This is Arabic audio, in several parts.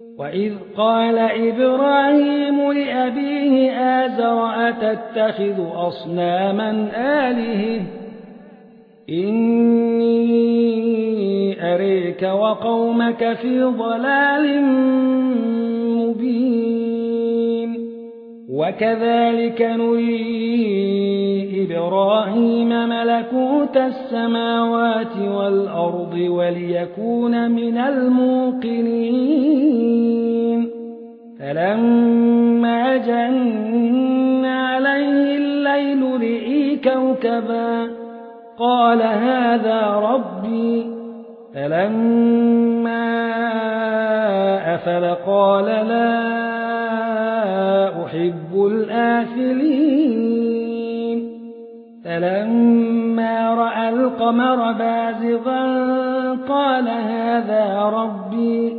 وإذ قال إبراهيم لأبيه آزر أتتخذ أصناما آلهة إني أريك وقومك في ضلال مبين وكذلك نري إبراهيم ملكوت السماوات والأرض وليكون من الموقنين فلما جن عليه الليل رئي كوكبا قال هذا ربي فلما أفل قال لا أحب الآفلين فلما رأى القمر بازغا قال هذا ربي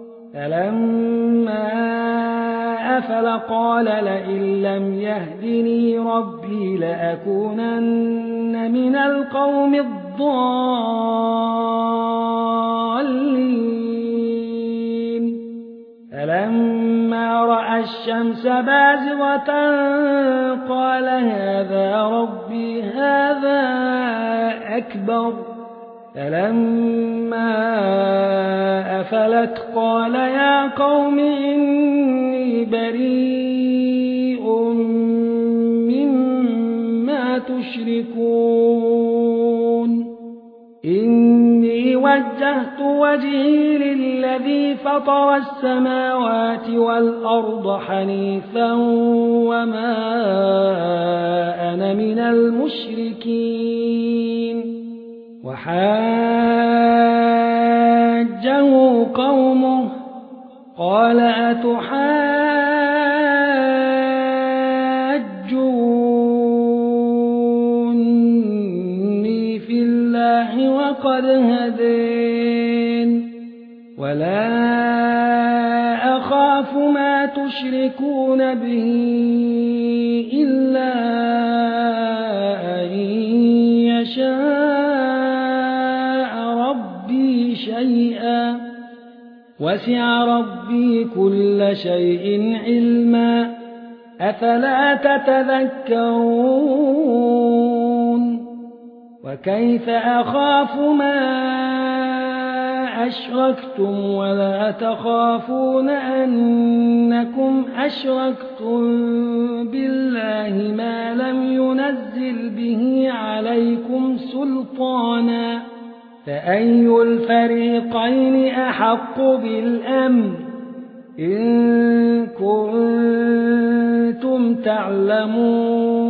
فلما أفل قال لئن لم يهدني ربي لأكونن من القوم الضالين فلما رأى الشمس بازغة قال هذا ربي هذا أكبر فلما أفلت قال يا قوم إني بريء مما تشركون إني وجهت وجهي للذي فطر السماوات والأرض حنيفا وما أنا من المشركين وحاجه قومه قال أتحاجوني في الله وقد هدين ولا أخاف ما تشركون به إلا أن يشاء ربي شيئا وسع ربي كل شيء علما أفلا تتذكرون وكيف أخاف ما أشركتم ولا تخافون أنكم أشركتم بالله ما لم ينزل به عليكم سلطانا فأي الفريقين أحق بالأمن إن كنتم تعلمون